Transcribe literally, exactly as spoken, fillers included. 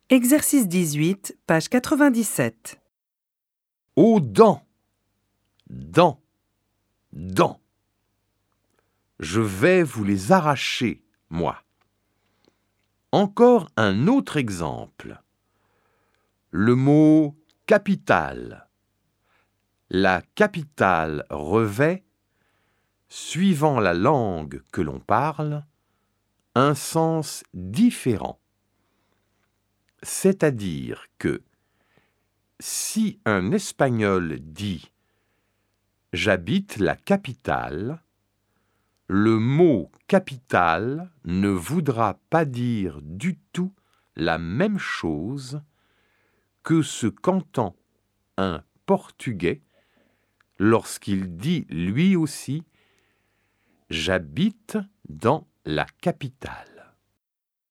Exercice dix-huit, page quatre-vingt-dix-sept. Aux dents, dents, dents. Je vais vous les arracher, moi. Encore un autre exemple. Le mot capitale. La capitale revêt, suivant la langue que l'on parle, un sens différent. C'est-à-dire que si un Espagnol dit « j'habite la capitale », le mot « capitale » ne voudra pas dire du tout la même chose que ce qu'entend un Portugais lorsqu'il dit lui aussi « j'habite dans la capitale ».